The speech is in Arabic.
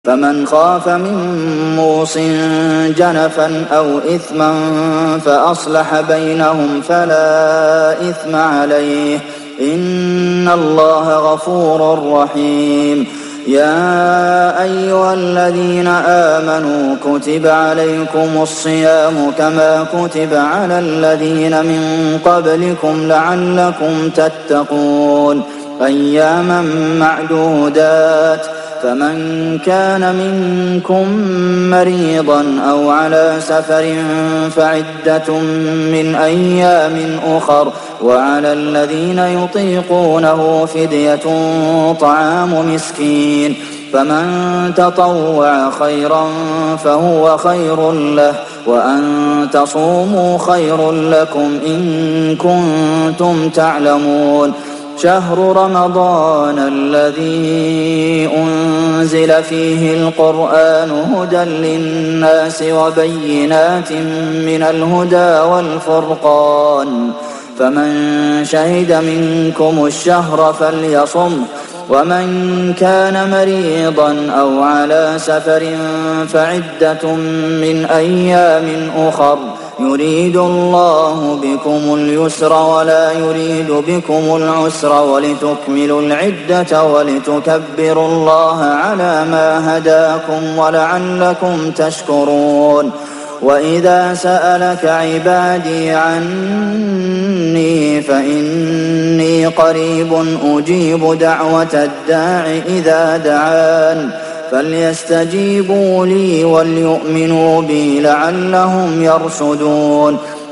فمن خاف من موص جنفا أو إثما فأصلح بينهم فلا إثم عليه إن الله غفور رحيم. يا أيها الذين آمنوا كتب عليكم الصيام كما كتب على الذين من قبلكم لعلكم تتقون أياما معدودات فمن كان منكم مريضا أو على سفر فعدة من أيام أخر وعلى الذين يطيقونه فدية طعام مسكين فمن تطوع خيرا فهو خير له وأن تصوموا خير لكم إن كنتم تعلمون. شهر رمضان الذي أنزل فيه القرآن هدى للناس وبينات من الهدى والفرقان فمن شهد منكم الشهر فليصم ومن كان مريضا أو على سفر فعدة من أيام أخر يريد الله بكم اليسر ولا يريد بكم العسر ولتكملوا العدة ولتكبروا الله على ما هداكم ولعلكم تشكرون. وإذا سألك عبادي عني فإني قريب أجيب دعوة الداع إذا دعان فليستجيبوا لي وليؤمنوا بي لعلهم يرشدون.